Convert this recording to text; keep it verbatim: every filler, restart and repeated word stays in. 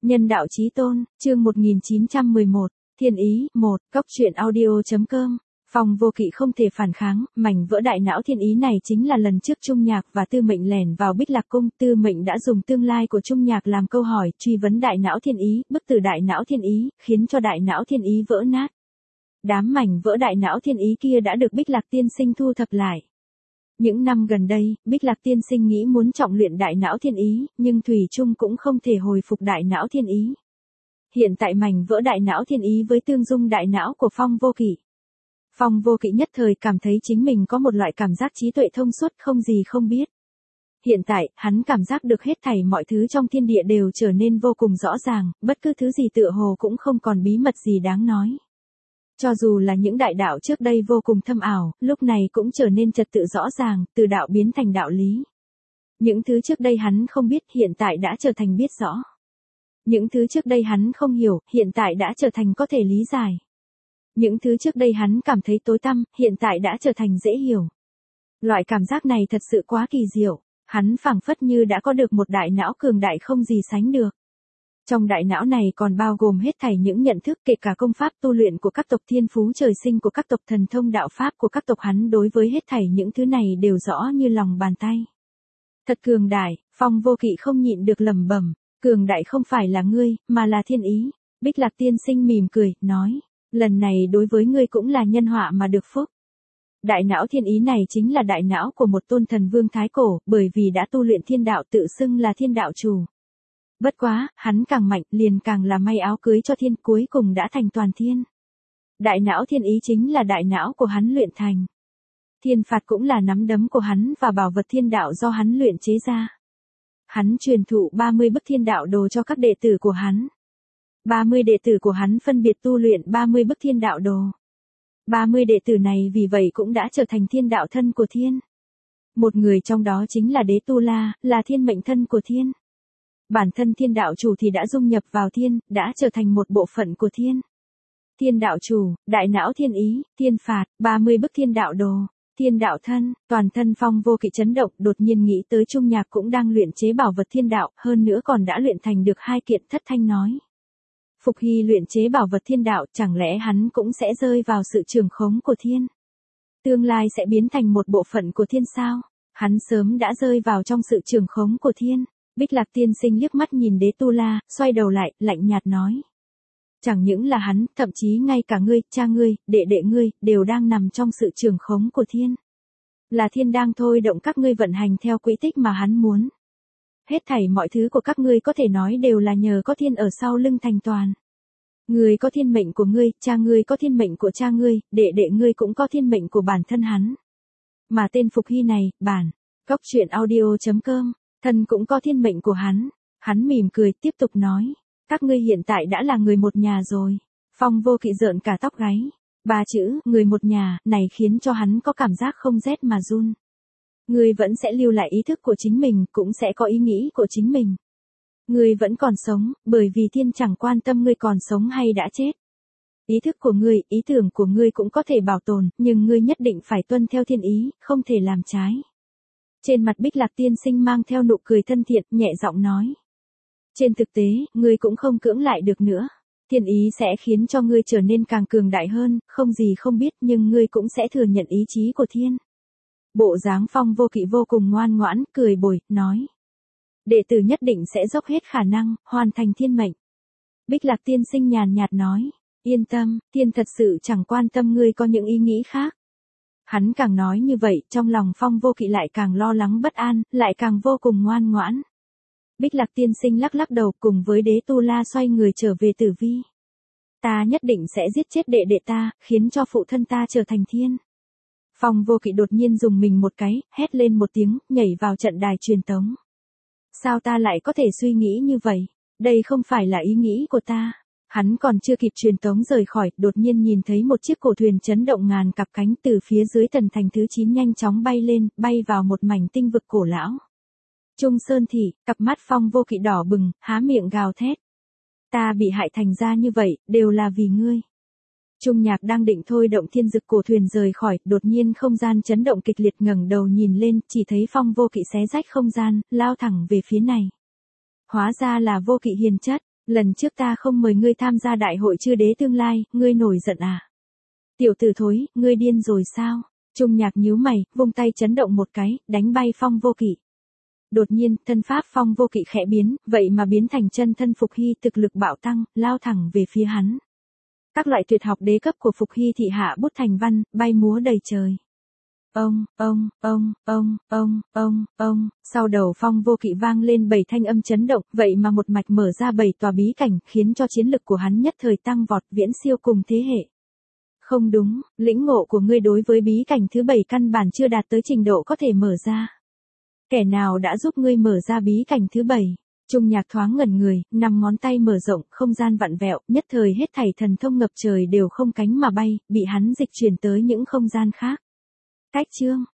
Nhân đạo chí tôn, chương một nghìn chín trăm mười một, Thiên ý, một, Cốc truyện audio.com. Phong Vô Kỵ không thể phản kháng, mảnh vỡ đại não thiên ý này chính là lần trước Trung Nhạc và Tư Mệnh lẻn vào Bích Lạc Cung, Tư Mệnh đã dùng tương lai của Trung Nhạc làm câu hỏi, truy vấn đại não thiên ý, bức tử đại não thiên ý, khiến cho đại não thiên ý vỡ nát. Đám mảnh vỡ đại não thiên ý kia đã được Bích Lạc tiên sinh thu thập lại. Những năm gần đây, Bích Lạc tiên sinh nghĩ muốn trọng luyện đại não thiên ý, nhưng thủy chung cũng không thể hồi phục đại não thiên ý. Hiện tại mảnh vỡ đại não thiên ý với tương dung đại não của Phong Vô Kỵ. Phong Vô Kỵ nhất thời cảm thấy chính mình có một loại cảm giác trí tuệ thông suốt không gì không biết. Hiện tại, hắn cảm giác được hết thảy mọi thứ trong thiên địa đều trở nên vô cùng rõ ràng, bất cứ thứ gì tựa hồ cũng không còn bí mật gì đáng nói. Cho dù là những đại đạo trước đây vô cùng thâm ảo, lúc này cũng trở nên trật tự rõ ràng, từ đạo biến thành đạo lý. Những thứ trước đây hắn không biết hiện tại đã trở thành biết rõ. Những thứ trước đây hắn không hiểu, hiện tại đã trở thành có thể lý giải. Những thứ trước đây hắn cảm thấy tối tăm, hiện tại đã trở thành dễ hiểu. Loại cảm giác này thật sự quá kỳ diệu, hắn phảng phất như đã có được một đại não cường đại không gì sánh được. Trong đại não này còn bao gồm hết thảy những nhận thức kể cả công pháp tu luyện của các tộc thiên phú trời sinh của các tộc thần thông đạo pháp của các tộc hắn đối với hết thảy những thứ này đều rõ như lòng bàn tay. Thật cường đại, Phong Vô Kỵ không nhịn được lẩm bẩm, cường đại không phải là ngươi, mà là thiên ý. Bích Lạc tiên sinh mỉm cười, nói, lần này đối với ngươi cũng là nhân họa mà được phúc. Đại não thiên ý này chính là đại não của một tôn thần vương thái cổ, bởi vì đã tu luyện thiên đạo tự xưng là thiên đạo chủ. Bất quá, hắn càng mạnh, liền càng là may áo cưới cho thiên, cuối cùng đã thành toàn thiên. Đại não thiên ý chính là đại não của hắn luyện thành. Thiên phạt cũng là nắm đấm của hắn và bảo vật thiên đạo do hắn luyện chế ra. Hắn truyền thụ ba mươi bức thiên đạo đồ cho các đệ tử của hắn. ba mươi đệ tử của hắn phân biệt tu luyện ba mươi bức thiên đạo đồ. ba mươi đệ tử này vì vậy cũng đã trở thành thiên đạo thân của thiên. Một người trong đó chính là Đế Tu La, là thiên mệnh thân của thiên. Bản thân thiên đạo chủ thì đã dung nhập vào thiên, đã trở thành một bộ phận của thiên. Thiên đạo chủ, đại não thiên ý, thiên phạt, ba mươi bức thiên đạo đồ, thiên đạo thân, toàn thân Phong Vô Kỵ chấn động, đột nhiên nghĩ tới Trung Nhạc cũng đang luyện chế bảo vật thiên đạo, hơn nữa còn đã luyện thành được hai kiện. Thất thanh nói. Phục Hy luyện chế bảo vật thiên đạo, chẳng lẽ hắn cũng sẽ rơi vào sự trường khống của thiên? Tương lai sẽ biến thành một bộ phận của thiên sao? Hắn sớm đã rơi vào trong sự trường khống của thiên. Bích Lạc tiên sinh liếc mắt nhìn Đế Tu La, xoay đầu lại, lạnh nhạt nói. Chẳng những là hắn, thậm chí ngay cả ngươi, cha ngươi, đệ đệ ngươi, đều đang nằm trong sự trường khống của thiên. Là thiên đang thôi động các ngươi vận hành theo quỹ tích mà hắn muốn. Hết thảy mọi thứ của các ngươi có thể nói đều là nhờ có thiên ở sau lưng thành toàn. Ngươi có thiên mệnh của ngươi, cha ngươi có thiên mệnh của cha ngươi, đệ đệ ngươi cũng có thiên mệnh của bản thân hắn. Mà tên Phục Hy này, bản, Cốc truyện audio.com. Thân cũng có thiên mệnh của hắn. Hắn mỉm cười, tiếp tục nói. Các ngươi hiện tại đã là người một nhà rồi. Phong Vô Kỵ rợn cả tóc gáy. Ba chữ, người một nhà, này khiến cho hắn có cảm giác không rét mà run. Ngươi vẫn sẽ lưu lại ý thức của chính mình, cũng sẽ có ý nghĩ của chính mình. Ngươi vẫn còn sống, bởi vì thiên chẳng quan tâm ngươi còn sống hay đã chết. Ý thức của ngươi, ý tưởng của ngươi cũng có thể bảo tồn, nhưng ngươi nhất định phải tuân theo thiên ý, không thể làm trái. Trên mặt Bích Lạc tiên sinh mang theo nụ cười thân thiện, nhẹ giọng nói. Trên thực tế, ngươi cũng không cưỡng lại được nữa. Thiên ý sẽ khiến cho ngươi trở nên càng cường đại hơn, không gì không biết nhưng ngươi cũng sẽ thừa nhận ý chí của thiên. Bộ dáng Phong Vô Kỵ vô cùng ngoan ngoãn, cười bồi, nói. Đệ tử nhất định sẽ dốc hết khả năng, hoàn thành thiên mệnh. Bích Lạc tiên sinh nhàn nhạt nói. Yên tâm, thiên thật sự chẳng quan tâm ngươi có những ý nghĩ khác. Hắn càng nói như vậy, trong lòng Phong Vô Kỵ lại càng lo lắng bất an, lại càng vô cùng ngoan ngoãn. Bích Lạc tiên sinh lắc lắc đầu cùng với Đế Tu La xoay người trở về Tử Vi. Ta nhất định sẽ giết chết đệ đệ ta, khiến cho phụ thân ta trở thành thiên. Phong Vô Kỵ đột nhiên dùng mình một cái, hét lên một tiếng, nhảy vào trận đài truyền tống. Sao ta lại có thể suy nghĩ như vậy? Đây không phải là ý nghĩ của ta. Hắn còn chưa kịp truyền tống rời khỏi, đột nhiên nhìn thấy một chiếc cổ thuyền chấn động ngàn cặp cánh từ phía dưới tần thành thứ chín nhanh chóng bay lên, bay vào một mảnh tinh vực cổ lão. Trung Sơn Thị, cặp mắt Phong Vô Kỵ đỏ bừng, há miệng gào thét. Ta bị hại thành ra như vậy, đều là vì ngươi. Trung Nhạc đang định thôi động thiên dực cổ thuyền rời khỏi, đột nhiên không gian chấn động kịch liệt, ngẩng đầu nhìn lên, chỉ thấy Phong Vô Kỵ xé rách không gian, lao thẳng về phía này. Hóa ra là Vô Kỵ hiền chất. Lần trước ta không mời ngươi tham gia đại hội chư đế tương lai, ngươi nổi giận à? Tiểu tử thối, ngươi điên rồi sao? Trung Nhạc nhíu mày, vung tay chấn động một cái, đánh bay Phong Vô Kỵ. Đột nhiên, thân pháp Phong Vô Kỵ khẽ biến, vậy mà biến thành chân thân Phục Hy, thực lực bạo tăng, lao thẳng về phía hắn. Các loại tuyệt học đế cấp của Phục Hy thị hạ bút thành văn, bay múa đầy trời. Ông, ông, ông, ông, ông, ông, ông, sau đầu Phong Vô Kỵ vang lên bảy thanh âm chấn động, vậy mà một mạch mở ra bảy tòa bí cảnh, khiến cho chiến lực của hắn nhất thời tăng vọt, viễn siêu cùng thế hệ. Không đúng, lĩnh ngộ của ngươi đối với bí cảnh thứ bảy căn bản chưa đạt tới trình độ có thể mở ra. Kẻ nào đã giúp ngươi mở ra bí cảnh thứ bảy? Trung Nhạc thoáng ngẩn người, năm ngón tay mở rộng, không gian vặn vẹo, nhất thời hết thảy thần thông ngập trời đều không cánh mà bay, bị hắn dịch chuyển tới những không gian khác. Cách chương